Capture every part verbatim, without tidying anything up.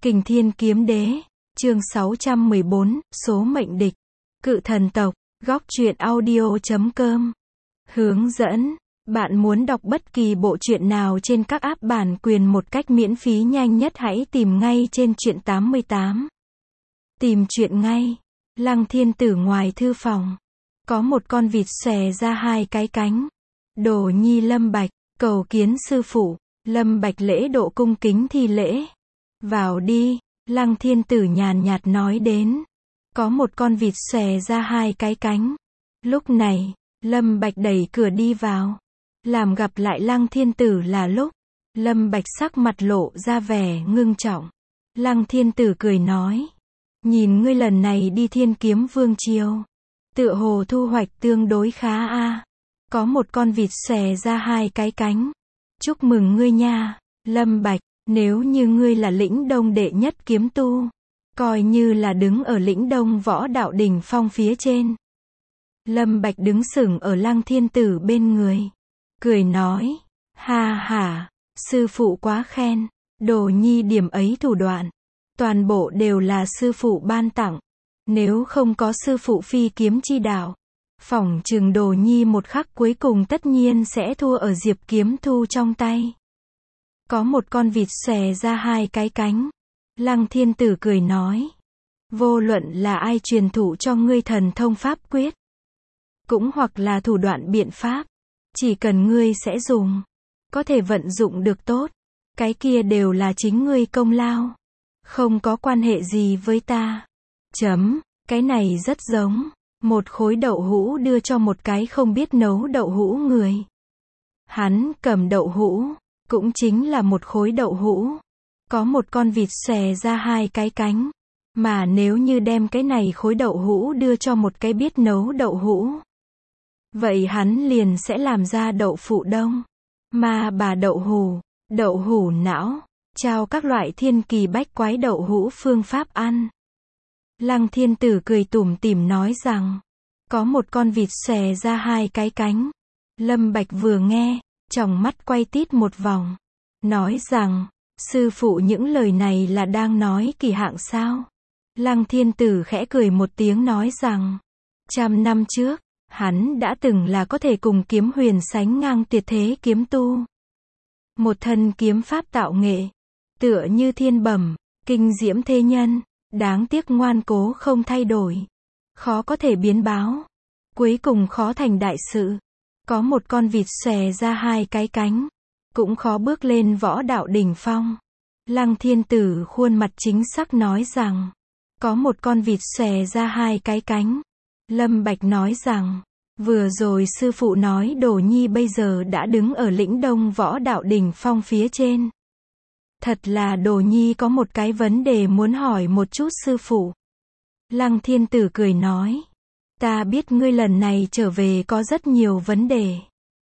Kình Thiên Kiếm Đế, chương sáu trăm mười bốn, số mệnh địch. Cự thần tộc, góc truyện audio chấm com. Hướng dẫn, bạn muốn đọc bất kỳ bộ truyện nào trên các app bản quyền một cách miễn phí nhanh nhất hãy tìm ngay trên truyện tám mươi tám. Tìm truyện ngay. Lăng Thiên Tử ngoài thư phòng. Có một con vịt xòe ra hai cái cánh. Đồ nhi Lâm Bạch, cầu kiến sư phụ. Lâm Bạch lễ độ cung kính thi lễ. Vào đi, Lăng Thiên Tử nhàn nhạt nói đến. Có một con vịt xòe ra hai cái cánh. Lúc này, Lâm Bạch đẩy cửa đi vào. Làm gặp lại Lăng Thiên Tử là lúc, Lâm Bạch sắc mặt lộ ra vẻ ngưng trọng. Lăng Thiên Tử cười nói. Nhìn ngươi lần này đi Thiên Kiếm Vương Triều. Tựa hồ thu hoạch tương đối khá a. Có một con vịt xòe ra hai cái cánh. Chúc mừng ngươi nha, Lâm Bạch. Nếu như ngươi là lĩnh đông đệ nhất kiếm tu, coi như là đứng ở lĩnh đông võ đạo đỉnh phong phía trên. Lâm Bạch đứng sững ở Lăng Thiên Tử bên người. Cười nói, ha ha, sư phụ quá khen, đồ nhi điểm ấy thủ đoạn. Toàn bộ đều là sư phụ ban tặng. Nếu không có sư phụ phi kiếm chi đạo, phỏng chừng đồ nhi một khắc cuối cùng tất nhiên sẽ thua ở Diệp Kiếm Thu trong tay. Có một con vịt xòe ra hai cái cánh. Lăng Thiên Tử cười nói. Vô luận là ai truyền thụ cho ngươi thần thông pháp quyết, cũng hoặc là thủ đoạn biện pháp, chỉ cần ngươi sẽ dùng, có thể vận dụng được tốt, cái kia đều là chính ngươi công lao. Không có quan hệ gì với ta. Chấm, cái này rất giống một khối đậu hũ đưa cho một cái không biết nấu đậu hũ người. Hắn cầm đậu hũ, cũng chính là một khối đậu hũ. Có một con vịt xòe ra hai cái cánh. Mà nếu như đem cái này khối đậu hũ đưa cho một cái biết nấu đậu hũ, vậy hắn liền sẽ làm ra đậu phụ đông, ma bà đậu hũ, đậu hũ não, trao các loại thiên kỳ bách quái đậu hũ phương pháp ăn. Lăng Thiên Tử cười tủm tỉm nói rằng, có một con vịt xòe ra hai cái cánh. Lâm Bạch vừa nghe, tròng mắt quay tít một vòng, nói rằng, sư phụ những lời này là đang nói kỳ hạng sao? Lăng Thiên Tử khẽ cười một tiếng nói rằng, trăm năm trước, hắn đã từng là có thể cùng Kiếm Huyền sánh ngang tuyệt thế kiếm tu. Một thân kiếm pháp tạo nghệ, tựa như thiên bẩm, kinh diễm thế nhân, đáng tiếc ngoan cố không thay đổi, khó có thể biến báo, cuối cùng khó thành đại sự. Có một con vịt xòe ra hai cái cánh, cũng khó bước lên võ đạo đỉnh phong. Lăng Thiên Tử khuôn mặt chính xác nói rằng, có một con vịt xòe ra hai cái cánh. Lâm Bạch nói rằng, vừa rồi sư phụ nói đồ nhi bây giờ đã đứng ở lĩnh đông võ đạo đỉnh phong phía trên. Thật là đồ nhi có một cái vấn đề muốn hỏi một chút sư phụ. Lăng Thiên Tử cười nói. Ta biết ngươi lần này trở về có rất nhiều vấn đề.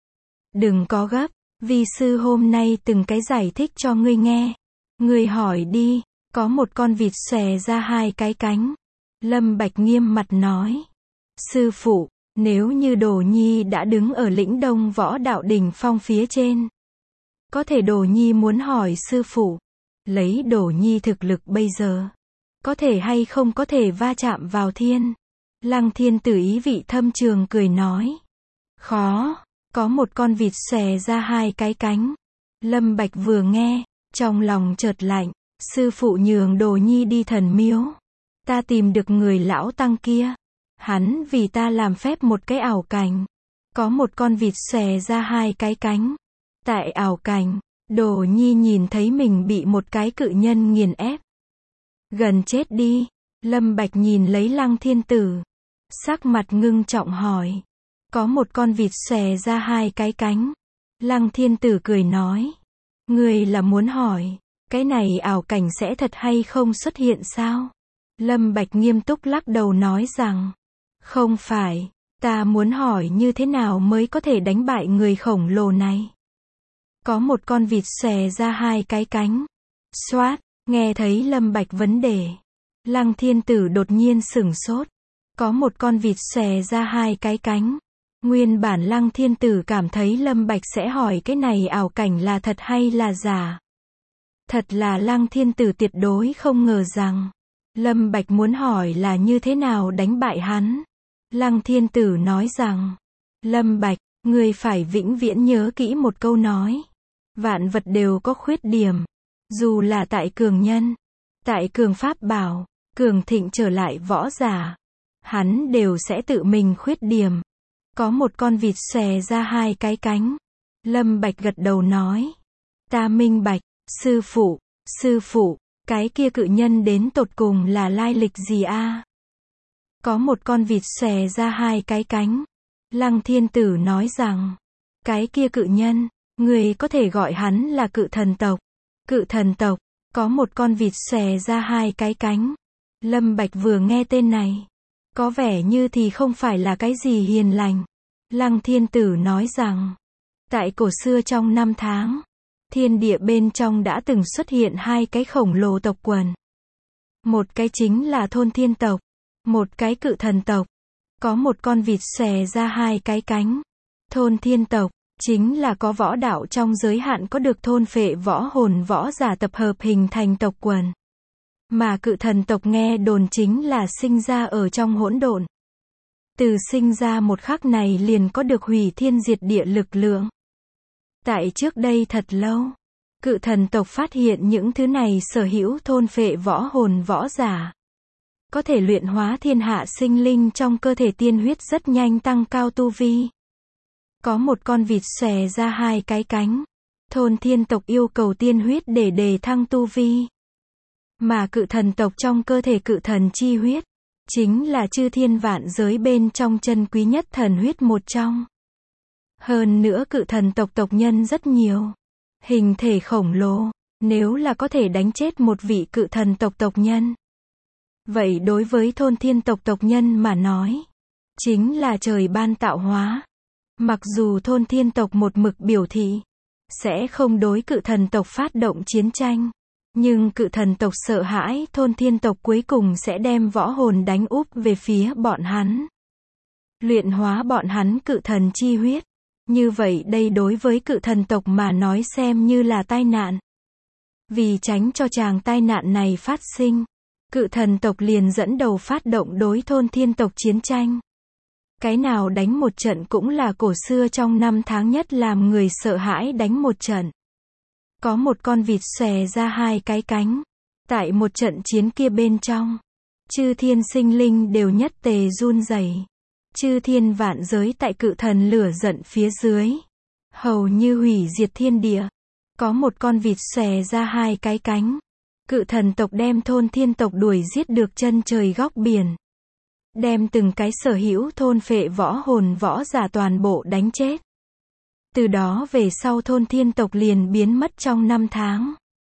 Đừng có gấp, vi sư hôm nay từng cái giải thích cho ngươi nghe. Ngươi hỏi đi, có một con vịt xòe ra hai cái cánh. Lâm Bạch nghiêm mặt nói. Sư phụ, nếu như đồ nhi đã đứng ở lĩnh đông võ đạo đỉnh phong phía trên, có thể đồ nhi muốn hỏi sư phụ, lấy đồ nhi thực lực bây giờ, có thể hay không có thể va chạm vào thiên? Lăng Thiên Tử ý vị thâm trường cười nói. Khó, có một con vịt xòe ra hai cái cánh. Lâm Bạch vừa nghe, trong lòng chợt lạnh, sư phụ nhường đồ nhi đi thần miếu. Ta tìm được người lão tăng kia. Hắn vì ta làm phép một cái ảo cảnh. Có một con vịt xòe ra hai cái cánh. Tại ảo cảnh, đồ nhi nhìn thấy mình bị một cái cự nhân nghiền ép. Gần chết đi. Lâm Bạch nhìn lấy Lăng Thiên Tử, sắc mặt ngưng trọng hỏi. Có một con vịt xòe ra hai cái cánh. Lăng Thiên Tử cười nói. Ngươi là muốn hỏi, cái này ảo cảnh sẽ thật hay không xuất hiện sao? Lâm Bạch nghiêm túc lắc đầu nói rằng, không phải, ta muốn hỏi như thế nào mới có thể đánh bại người khổng lồ này. Có một con vịt xòe ra hai cái cánh. Xoát, nghe thấy Lâm Bạch vấn đề, Lăng Thiên Tử đột nhiên sửng sốt. Có một con vịt xòe ra hai cái cánh. Nguyên bản Lăng Thiên Tử cảm thấy Lâm Bạch sẽ hỏi cái này ảo cảnh là thật hay là giả. Thật là Lăng Thiên Tử tuyệt đối không ngờ rằng, Lâm Bạch muốn hỏi là như thế nào đánh bại hắn. Lăng Thiên Tử nói rằng, Lâm Bạch, ngươi phải vĩnh viễn nhớ kỹ một câu nói. Vạn vật đều có khuyết điểm. Dù là tại cường nhân, tại cường pháp bảo, cường thịnh trở lại võ giả, hắn đều sẽ tự mình khuyết điểm. Có một con vịt xòe ra hai cái cánh. Lâm Bạch gật đầu nói, ta minh bạch, sư phụ, sư phụ, cái kia cự nhân đến tột cùng là lai lịch gì a? Có một con vịt xòe ra hai cái cánh. Lăng Thiên Tử nói rằng, cái kia cự nhân, người có thể gọi hắn là cự thần tộc. Cự thần tộc, có một con vịt xòe ra hai cái cánh. Lâm Bạch vừa nghe tên này, có vẻ như thì không phải là cái gì hiền lành. Lăng Thiên Tử nói rằng, tại cổ xưa trong năm tháng, thiên địa bên trong đã từng xuất hiện hai cái khổng lồ tộc quần. Một cái chính là thôn thiên tộc, một cái cự thần tộc. Có một con vịt xòe ra hai cái cánh. Thôn thiên tộc, chính là có võ đạo trong giới hạn có được thôn phệ võ hồn võ giả tập hợp hình thành tộc quần. Mà cự thần tộc nghe đồn chính là sinh ra ở trong hỗn độn. Từ sinh ra một khắc này liền có được hủy thiên diệt địa lực lượng. Tại trước đây thật lâu, cự thần tộc phát hiện những thứ này sở hữu thôn phệ võ hồn võ giả. Có thể luyện hóa thiên hạ sinh linh trong cơ thể tiên huyết rất nhanh tăng cao tu vi. Có một con vịt xòe ra hai cái cánh. Thôn thiên tộc yêu cầu tiên huyết để đề thăng tu vi. Mà cự thần tộc trong cơ thể cự thần chi huyết, chính là chư thiên vạn giới bên trong chân quý nhất thần huyết một trong. Hơn nữa cự thần tộc tộc nhân rất nhiều. Hình thể khổng lồ, nếu là có thể đánh chết một vị cự thần tộc tộc nhân. Vậy đối với thôn thiên tộc tộc nhân mà nói, chính là trời ban tạo hóa. Mặc dù thôn thiên tộc một mực biểu thị, sẽ không đối cự thần tộc phát động chiến tranh. Nhưng cự thần tộc sợ hãi thôn thiên tộc cuối cùng sẽ đem võ hồn đánh úp về phía bọn hắn. Luyện hóa bọn hắn cự thần chi huyết. Như vậy đây đối với cự thần tộc mà nói xem như là tai nạn. Vì tránh cho chàng tai nạn này phát sinh, cự thần tộc liền dẫn đầu phát động đối thôn thiên tộc chiến tranh. Cái nào đánh một trận cũng là cổ xưa trong năm tháng nhất làm người sợ hãi đánh một trận. Có một con vịt xòe ra hai cái cánh. Tại một trận chiến kia bên trong, chư thiên sinh linh đều nhất tề run rẩy. Chư thiên vạn giới tại cự thần lửa giận phía dưới, hầu như hủy diệt thiên địa. Có một con vịt xòe ra hai cái cánh. Cự thần tộc đem thôn thiên tộc đuổi giết được chân trời góc biển. Đem từng cái sở hữu thôn phệ võ hồn võ giả toàn bộ đánh chết. Từ đó về sau thôn thiên tộc liền biến mất trong năm tháng.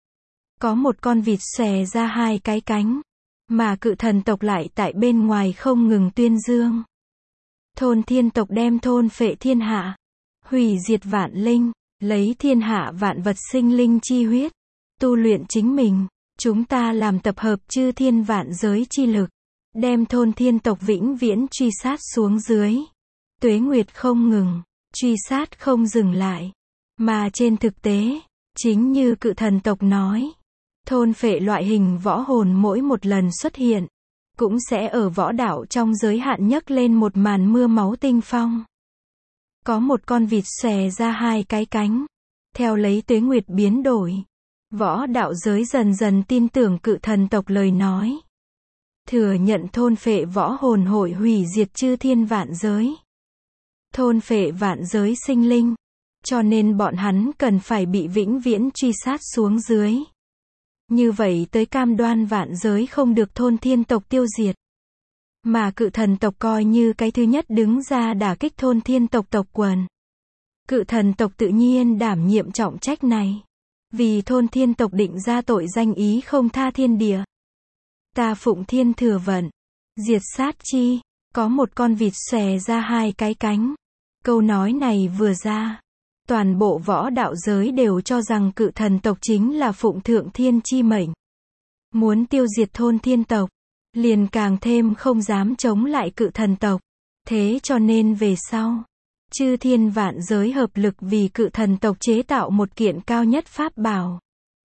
Có một con vịt xòe ra hai cái cánh. Mà cự thần tộc lại tại bên ngoài không ngừng tuyên dương. Thôn thiên tộc đem thôn phệ thiên hạ. Hủy diệt vạn linh. Lấy thiên hạ vạn vật sinh linh chi huyết. Tu luyện chính mình. Chúng ta làm tập hợp chư thiên vạn giới chi lực. Đem thôn thiên tộc vĩnh viễn truy sát xuống dưới. Tuế nguyệt không ngừng. Truy sát không dừng lại. Mà trên thực tế, chính như cự thần tộc nói, thôn phệ loại hình võ hồn mỗi một lần xuất hiện, cũng sẽ ở võ đạo trong giới hạn nhấc lên một màn mưa máu tinh phong. Có một con vịt xòe ra hai cái cánh. Theo lấy tuế nguyệt biến đổi, võ đạo giới dần dần tin tưởng cự thần tộc lời nói. Thừa nhận thôn phệ võ hồn hội hủy diệt chư thiên vạn giới. Thôn phệ vạn giới sinh linh. Cho nên bọn hắn cần phải bị vĩnh viễn truy sát xuống dưới. Như vậy tới cam đoan vạn giới không được thôn thiên tộc tiêu diệt. Mà cự thần tộc coi như cái thứ nhất đứng ra đả kích thôn thiên tộc tộc quần. Cự thần tộc tự nhiên đảm nhiệm trọng trách này. Vì thôn thiên tộc định ra tội danh ý không tha thiên địa. Ta phụng thiên thừa vận. Diệt sát chi. Có một con vịt xòe ra hai cái cánh. Câu nói này vừa ra. Toàn bộ võ đạo giới đều cho rằng cự thần tộc chính là phụng thượng thiên chi mệnh. Muốn tiêu diệt thôn thiên tộc. Liền càng thêm không dám chống lại cự thần tộc. Thế cho nên về sau, chư thiên vạn giới hợp lực vì cự thần tộc chế tạo một kiện cao nhất pháp bảo.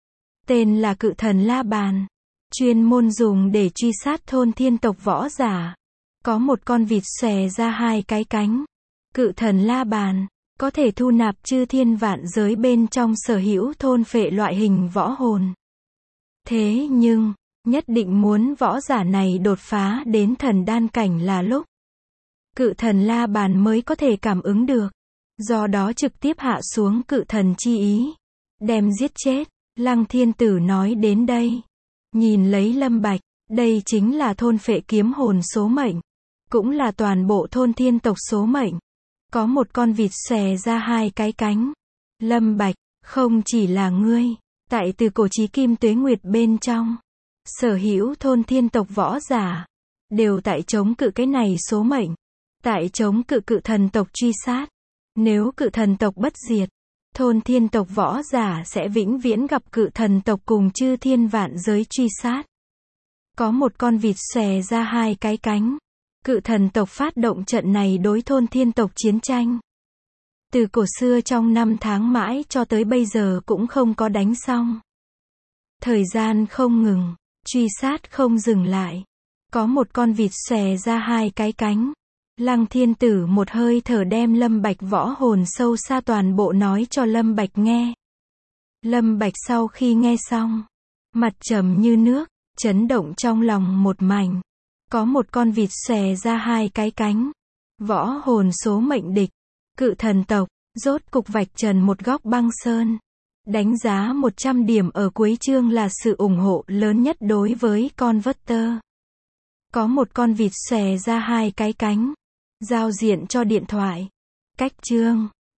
tên là Cự Thần La Bàn, chuyên môn dùng để truy sát thôn thiên tộc võ giả. Có một con vịt xòe ra hai cái cánh. Cự Thần La Bàn có thể thu nạp chư thiên vạn giới bên trong, sở hữu thôn phệ loại hình võ hồn. Thế nhưng, nhất định muốn võ giả này đột phá đến thần đan cảnh là lúc Cự Thần La Bàn mới có thể cảm ứng được. Do đó trực tiếp hạ xuống cự thần chi ý, đem giết chết. Lăng Thiên Tử nói đến đây, nhìn lấy Lâm Bạch, đây chính là thôn phệ kiếm hồn số mệnh, cũng là toàn bộ thôn thiên tộc số mệnh. Có một con vịt xòe ra hai cái cánh. Lâm Bạch, không chỉ là ngươi, tại từ cổ chí kim tuế nguyệt bên trong, sở hữu thôn thiên tộc võ giả, đều tại chống cự cái này số mệnh, tại chống cự cự thần tộc truy sát. Nếu cự thần tộc bất diệt, thôn thiên tộc võ giả sẽ vĩnh viễn gặp cự thần tộc cùng chư thiên vạn giới truy sát. Có một con vịt xòe ra hai cái cánh. Cự thần tộc phát động trận này đối thôn thiên tộc chiến tranh. Từ cổ xưa trong năm tháng mãi cho tới bây giờ cũng không có đánh xong. Thời gian không ngừng, truy sát không dừng lại. Có một con vịt xòe ra hai cái cánh. Lăng Thiên Tử một hơi thở đem Lâm Bạch võ hồn sâu xa toàn bộ nói cho Lâm Bạch nghe. Lâm Bạch sau khi nghe xong, mặt trầm như nước, chấn động trong lòng một mảnh. Có một con vịt xòe ra hai cái cánh. Võ hồn số mệnh địch. Cự thần tộc, rốt cục vạch trần một góc băng sơn. Đánh giá một trăm điểm ở cuối chương là sự ủng hộ lớn nhất đối với con Vector. Có một con vịt xòe ra hai cái cánh. Giao diện cho điện thoại. Cách chương.